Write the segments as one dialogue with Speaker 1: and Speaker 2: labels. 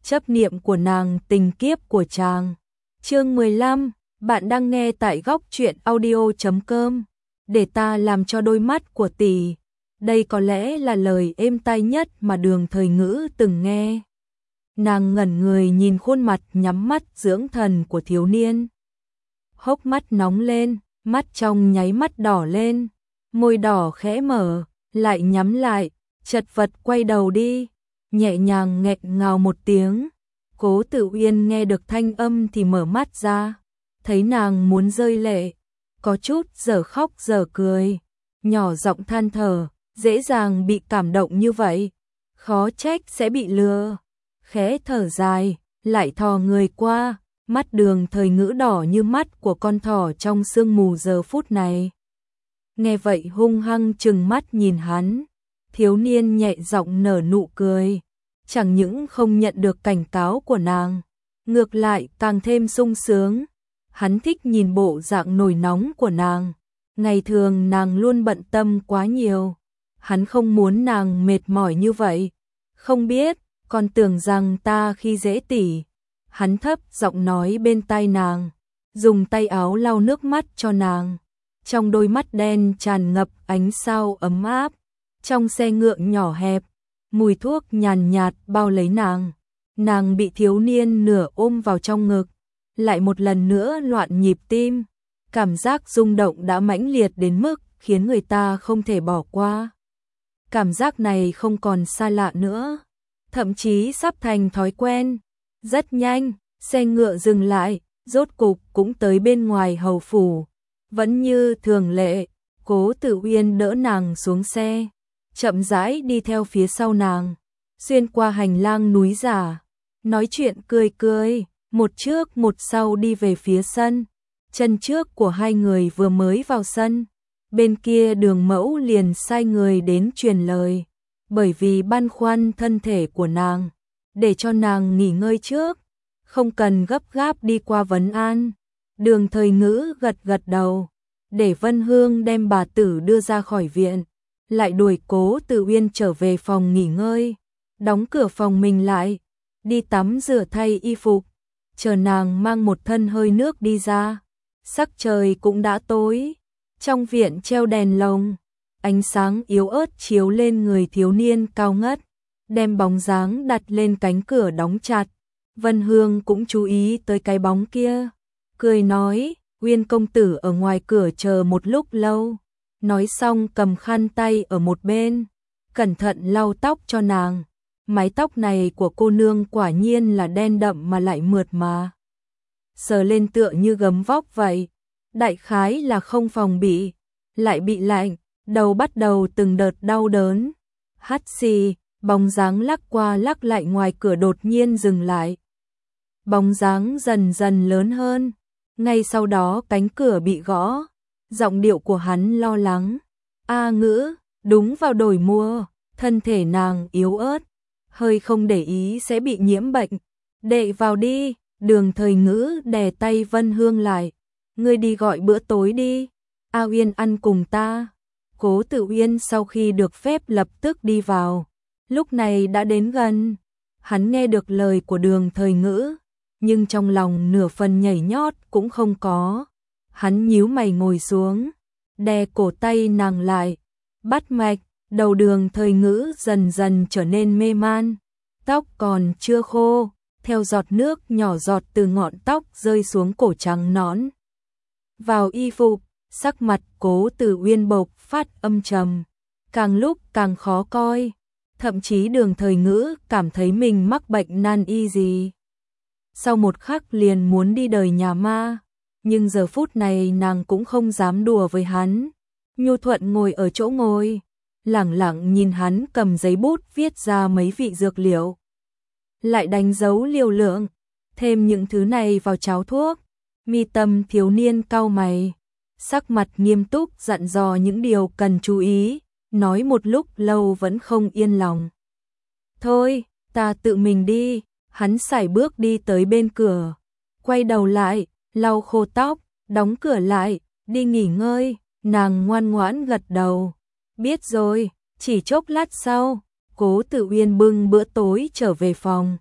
Speaker 1: chấp niệm của nàng, tình kiếp của chàng. Chương 15, bạn đang nghe tại góc truyện audio.com. Để ta làm cho đôi mắt của tỷ. Đây có lẽ là lời êm tai nhất mà Đường Thời Ngữ từng nghe. Nàng ngẩn người nhìn khuôn mặt nhắm mắt dưỡng thần của thiếu niên. Hốc mắt nóng lên, mắt trong nháy mắt đỏ lên, môi đỏ khẽ mở, lại nhắm lại, chật vật quay đầu đi, nhẹ nhàng nghẹn ngào một tiếng. Cố Tử Uyên nghe được thanh âm thì mở mắt ra, thấy nàng muốn rơi lệ, có chút giờ khóc giờ cười, nhỏ giọng than thở, dễ dàng bị cảm động như vậy, khó trách sẽ bị lừa. Khẽ thở dài, lại thò người qua, mắt Đường Thời Ngữ đỏ như mắt của con thỏ trong sương mù giờ phút này. Nghe vậy hung hăng trừng mắt nhìn hắn, thiếu niên nhẹ giọng nở nụ cười, chẳng những không nhận được cảnh cáo của nàng, ngược lại càng thêm sung sướng. Hắn thích nhìn bộ dạng nổi nóng của nàng, ngày thường nàng luôn bận tâm quá nhiều, hắn không muốn nàng mệt mỏi như vậy. Không biết, còn tưởng rằng ta khi dễ tỷ. Hắn thấp giọng nói bên tai nàng, dùng tay áo lau nước mắt cho nàng. Trong đôi mắt đen tràn ngập ánh sao ấm áp. Trong xe ngựa nhỏ hẹp, mùi thuốc nhàn nhạt bao lấy nàng. Nàng bị thiếu niên nửa ôm vào trong ngực, lại một lần nữa loạn nhịp tim. Cảm giác rung động đã mãnh liệt đến mức khiến người ta không thể bỏ qua. Cảm giác này không còn xa lạ nữa, thậm chí sắp thành thói quen. Rất nhanh, xe ngựa dừng lại, rốt cục cũng tới bên ngoài hầu phủ. Vẫn như thường lệ, Cố Tử Uyên đỡ nàng xuống xe, chậm rãi đi theo phía sau nàng, xuyên qua hành lang núi giả, nói chuyện cười cười, một trước một sau đi về phía sân. Chân trước của hai người vừa mới vào sân, bên kia Đường Mẫu liền sai người đến truyền lời, bởi vì băn khoăn thân thể của nàng, để cho nàng nghỉ ngơi trước, không cần gấp gáp đi qua vấn an. Đường Thời Ngữ gật gật đầu, để Vân Hương đem bà tử đưa ra khỏi viện, lại đuổi Cố Tử Uyên trở về phòng nghỉ ngơi, đóng cửa phòng mình lại, đi tắm rửa thay y phục, chờ nàng mang một thân hơi nước đi ra. Sắc trời cũng đã tối, trong viện treo đèn lồng, ánh sáng yếu ớt chiếu lên người thiếu niên cao ngất, đem bóng dáng đặt lên cánh cửa đóng chặt. Vân Hương cũng chú ý tới cái bóng kia, cười nói, Uyên công tử ở ngoài cửa chờ một lúc lâu. Nói xong cầm khăn tay ở một bên, cẩn thận lau tóc cho nàng. Mái tóc này của cô nương quả nhiên là đen đậm mà lại mượt mà, sờ lên tựa như gấm vóc vậy. Đại khái là không phòng bị, lại bị lạnh, đầu bắt đầu từng đợt đau đớn. Hắt xì, bóng dáng lắc qua lắc lại ngoài cửa đột nhiên dừng lại. Bóng dáng dần dần lớn hơn, ngay sau đó cánh cửa bị gõ, giọng điệu của hắn lo lắng. A Ngữ, đúng vào đổi mùa, thân thể nàng yếu ớt, hơi không để ý sẽ bị nhiễm bệnh. Đệ vào đi. Đường Thời Ngữ đè tay Vân Hương lại, ngươi đi gọi bữa tối đi, A Uyên ăn cùng ta. Cố Tử Uyên sau khi được phép lập tức đi vào, lúc này đã đến gần. Hắn nghe được lời của Đường Thời Ngữ, nhưng trong lòng nửa phần nhảy nhót cũng không có. Hắn nhíu mày ngồi xuống, đè cổ tay nàng lại, bắt mạch. Đầu Đường Thời Ngữ dần dần trở nên mê man, tóc còn chưa khô, theo giọt nước nhỏ giọt từ ngọn tóc rơi xuống cổ trắng nõn. Vào y phục, sắc mặt Cố Tử Uyên bộc phát âm trầm, càng lúc càng khó coi, thậm chí Đường Thời Ngữ cảm thấy mình mắc bệnh nan y gì. Sau một khắc liền muốn đi đời nhà ma, nhưng giờ phút này nàng cũng không dám đùa với hắn. Nhu thuận ngồi ở chỗ ngồi, lẳng lặng nhìn hắn cầm giấy bút viết ra mấy vị dược liệu, lại đánh dấu liều lượng, thêm những thứ này vào cháo thuốc. Mi tâm thiếu niên cau mày, sắc mặt nghiêm túc dặn dò những điều cần chú ý, nói một lúc lâu vẫn không yên lòng. Thôi, ta tự mình đi. Hắn sải bước đi tới bên cửa, quay đầu lại, lau khô tóc, đóng cửa lại, đi nghỉ ngơi. Nàng ngoan ngoãn gật đầu, biết rồi. Chỉ chốc lát sau, Cố Tử Uyên bưng bữa tối trở về phòng,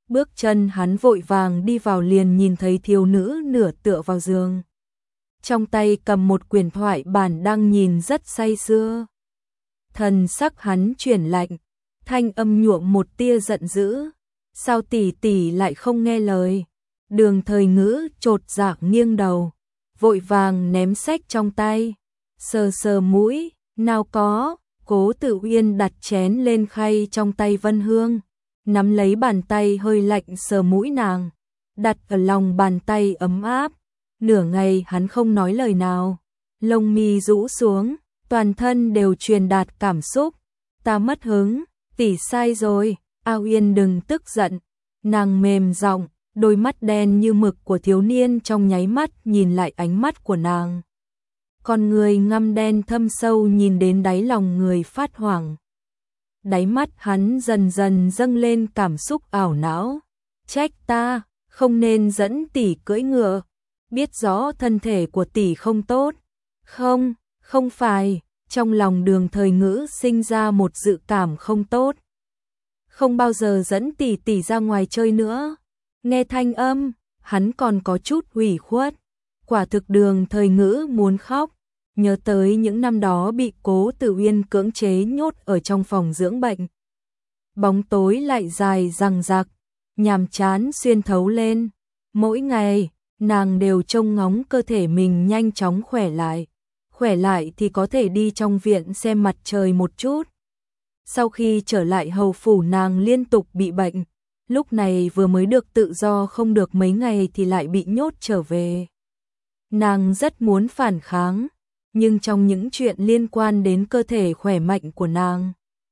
Speaker 1: Bước chân hắn vội vàng đi vào liền nhìn thấy thiếu nữ nửa tựa vào giường. Trong tay cầm một quyển thoại bản đang nhìn rất say sưa. Thần sắc hắn chuyển lạnh, thanh âm nhuộm một tia giận dữ. Sao tỷ tỷ lại không nghe lời? Đường Thời Ngữ chột dạ nghiêng đầu, vội vàng ném sách trong tay, sờ sờ mũi, nào có. Cố Tử Uyên đặt chén lên khay trong tay Vân Hương, nắm lấy bàn tay hơi lạnh sờ mũi nàng, đặt ở lòng bàn tay ấm áp. Nửa ngày hắn không nói lời nào, lông mi rũ xuống, toàn thân đều truyền đạt cảm xúc. Ta mất hứng, tỷ sai rồi. A Uyên đừng tức giận. Nàng mềm giọng, đôi mắt đen như mực của thiếu niên trong nháy mắt nhìn lại ánh mắt của nàng. Con người ngăm đen thâm sâu nhìn đến đáy lòng người phát hoảng. Đáy mắt hắn dần dần dâng lên cảm xúc ảo não. Trách ta, không nên dẫn tỷ cưỡi ngựa. Biết rõ thân thể của tỷ không tốt. Không, không phải. Trong lòng Đường Thời Ngữ sinh ra một dự cảm không tốt. Không bao giờ dẫn tỷ tỷ ra ngoài chơi nữa. Nghe thanh âm, hắn còn có chút ủy khuất. Quả thực Đường Thời Ngữ muốn khóc. Nhớ tới những năm đó bị Cố Tử Uyên cưỡng chế nhốt ở trong phòng dưỡng bệnh. Bóng tối lại dài dằng dặc, nhàm chán xuyên thấu lên. Mỗi ngày, nàng đều trông ngóng cơ thể mình nhanh chóng khỏe lại. Khỏe lại thì có thể đi trong viện xem mặt trời một chút. Sau khi trở lại hầu phủ nàng liên tục bị bệnh. Lúc này vừa mới được tự do không được mấy ngày thì lại bị nhốt trở về. Nàng rất muốn phản kháng, nhưng trong những chuyện liên quan đến cơ thể khỏe mạnh của nàng,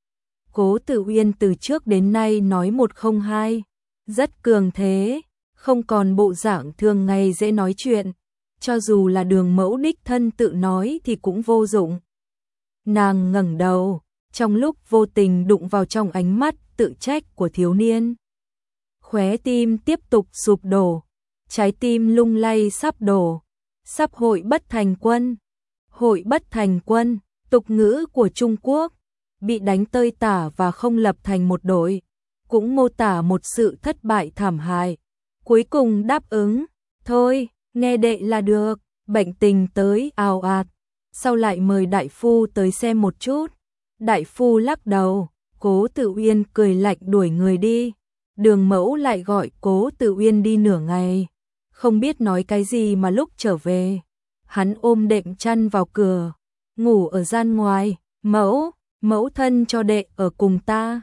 Speaker 1: Cố Tử Uyên từ trước đến nay nói một không hai, rất cường thế, không còn bộ dạng thường ngày dễ nói chuyện, cho dù là Đường mẫu đích thân tự nói thì cũng vô dụng. Nàng ngẩng đầu, trong lúc vô tình đụng vào trong ánh mắt tự trách của thiếu niên. Khóe tim tiếp tục sụp đổ, trái tim lung lay sắp đổ, sắp hội bất thành quân. Hội bất thành quân, tục ngữ của Trung Quốc, bị đánh tơi tả và không lập thành một đội, cũng mô tả một sự thất bại thảm hại. Cuối cùng đáp ứng, thôi, nghe đệ là được, bệnh tình tới ào ạt, sau lại mời đại phu tới xem một chút. Đại phu lắc đầu, Cố Tử Uyên cười lạnh đuổi người đi. Đường mẫu lại gọi Cố Tử Uyên đi nửa ngày, không biết nói cái gì mà lúc trở về. Hắn ôm đệm chăn vào cửa, ngủ ở gian ngoài. Mẫu thân cho đệ ở cùng ta.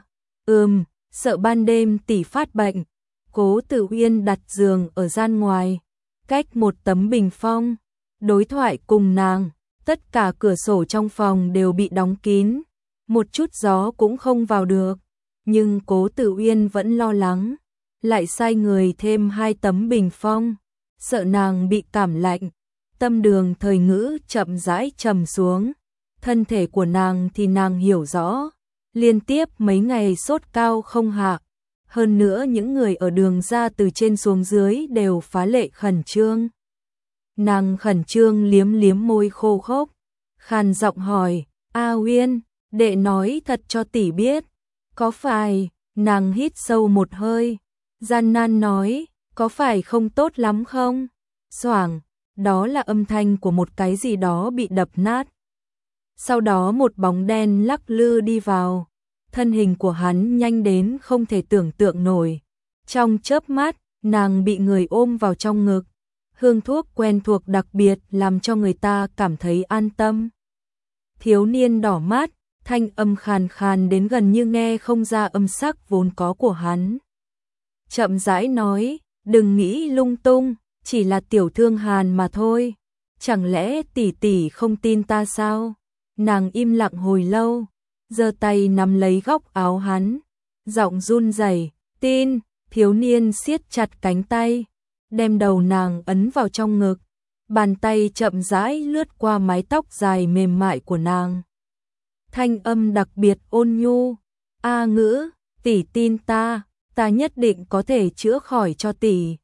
Speaker 1: Sợ ban đêm tỷ phát bệnh. Cố Tử Uyên đặt giường ở gian ngoài, cách một tấm bình phong, đối thoại cùng nàng. Tất cả cửa sổ trong phòng đều bị đóng kín, một chút gió cũng không vào được. Nhưng Cố Tử Uyên vẫn lo lắng, lại sai người thêm 2 tấm bình phong, sợ nàng bị cảm lạnh. Tâm Đường Thời Ngữ chậm rãi trầm xuống, thân thể của nàng thì nàng hiểu rõ, liên tiếp mấy ngày sốt cao không hạ. Hơn nữa những người ở Đường gia từ trên xuống dưới đều phá lệ khẩn trương. Nàng khẩn trương liếm liếm môi khô khốc, khàn giọng hỏi, A Uyên, đệ nói thật cho tỷ biết, có phải? Nàng hít sâu một hơi, gian nan nói, có phải không tốt lắm không? Xoảng, đó là âm thanh của một cái gì đó bị đập nát. Sau đó một bóng đen lắc lư đi vào, thân hình của hắn nhanh đến không thể tưởng tượng nổi. Trong chớp mắt, nàng bị người ôm vào trong ngực, hương thuốc quen thuộc đặc biệt làm cho người ta cảm thấy an tâm. Thiếu niên đỏ mắt, thanh âm khàn khàn đến gần như nghe không ra âm sắc vốn có của hắn. Chậm rãi nói, đừng nghĩ lung tung, chỉ là tiểu thương hàn mà thôi. Chẳng lẽ tỷ tỷ không tin ta sao? Nàng im lặng hồi lâu, giơ tay nắm lấy góc áo hắn, giọng run rẩy, tin. Thiếu niên siết chặt cánh tay, đem đầu nàng ấn vào trong ngực, bàn tay chậm rãi lướt qua mái tóc dài mềm mại của nàng. Thanh âm đặc biệt ôn nhu, A Ngữ, tỷ tin ta, ta nhất định có thể chữa khỏi cho tỷ.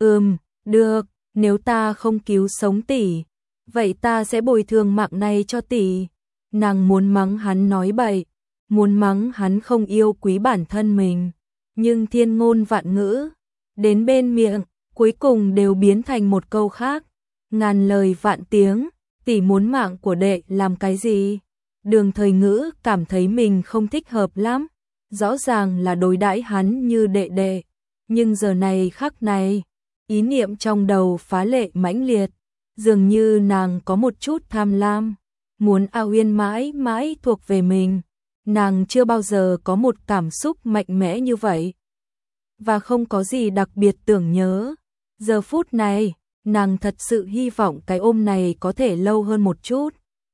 Speaker 1: Được, nếu ta không cứu sống tỷ, vậy ta sẽ bồi thường mạng này cho tỷ. Nàng muốn mắng hắn nói bậy, muốn mắng hắn không yêu quý bản thân mình, nhưng thiên ngôn vạn ngữ, đến bên miệng, cuối cùng đều biến thành một câu khác. Ngàn lời vạn tiếng, tỷ muốn mạng của đệ làm cái gì? Đường Thời Ngữ cảm thấy mình không thích hợp lắm, rõ ràng là đối đãi hắn như đệ đệ, nhưng giờ này khắc này, ý niệm trong đầu phá lệ mãnh liệt, dường như nàng có một chút tham lam, muốn A Uyên mãi mãi thuộc về mình. Nàng chưa bao giờ có một cảm xúc mạnh mẽ như vậy, và không có gì đặc biệt tưởng nhớ. Giờ phút này, nàng thật sự hy vọng cái ôm này có thể lâu hơn một chút.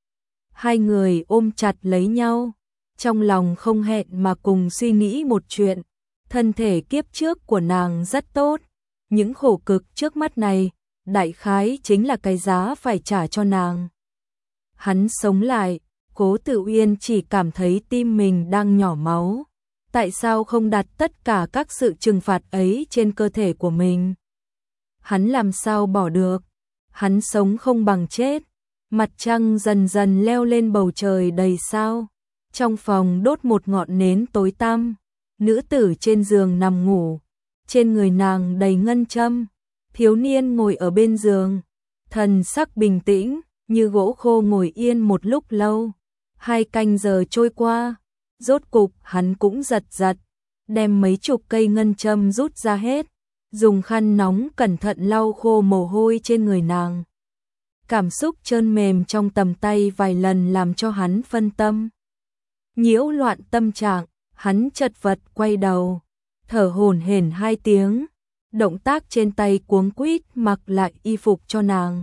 Speaker 1: Hai người ôm chặt lấy nhau, trong lòng không hẹn mà cùng suy nghĩ một chuyện. Thân thể kiếp trước của nàng rất tốt, những khổ cực trước mắt này, đại khái chính là cái giá phải trả cho nàng. Hắn sống lại, Cố Tử Uyên chỉ cảm thấy tim mình đang nhỏ máu. Tại sao không đặt tất cả các sự trừng phạt ấy trên cơ thể của mình? Hắn làm sao bỏ được? Hắn sống không bằng chết. Mặt trăng dần dần leo lên bầu trời đầy sao. Trong phòng đốt một ngọn nến tối tăm. Nữ tử trên giường nằm ngủ. Trên người nàng đầy ngân châm. Thiếu niên ngồi ở bên giường. Thần sắc bình tĩnh, như gỗ khô ngồi yên một lúc lâu. 2 canh giờ trôi qua. Rốt cục hắn cũng giật giật. Đem mấy chục cây ngân châm rút ra hết. Dùng khăn nóng cẩn thận lau khô mồ hôi trên người nàng. Cảm xúc trơn mềm trong tầm tay vài lần làm cho hắn phân tâm. Nhiễu loạn tâm trạng, hắn chật vật quay đầu, thở hổn hển 2 tiếng, động tác trên tay cuống quýt mặc lại y phục cho nàng.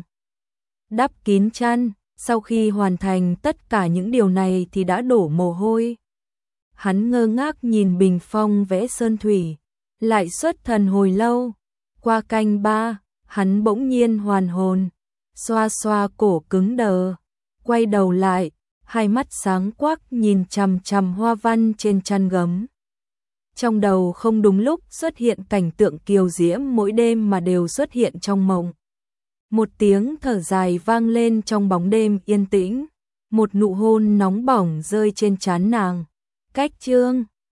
Speaker 1: Đắp kín chăn, sau khi hoàn thành tất cả những điều này thì đã đổ mồ hôi. Hắn ngơ ngác nhìn bình phong vẽ sơn thủy, lại xuất thần hồi lâu. Qua canh 3, hắn bỗng nhiên hoàn hồn, xoa xoa cổ cứng đờ, quay đầu lại, hai mắt sáng quắc nhìn chằm chằm hoa văn trên chăn gấm. Trong đầu không đúng lúc xuất hiện cảnh tượng kiều diễm mỗi đêm mà đều xuất hiện trong mộng. Một tiếng thở dài vang lên trong bóng đêm yên tĩnh, một nụ hôn nóng bỏng rơi trên trán nàng. Cách chương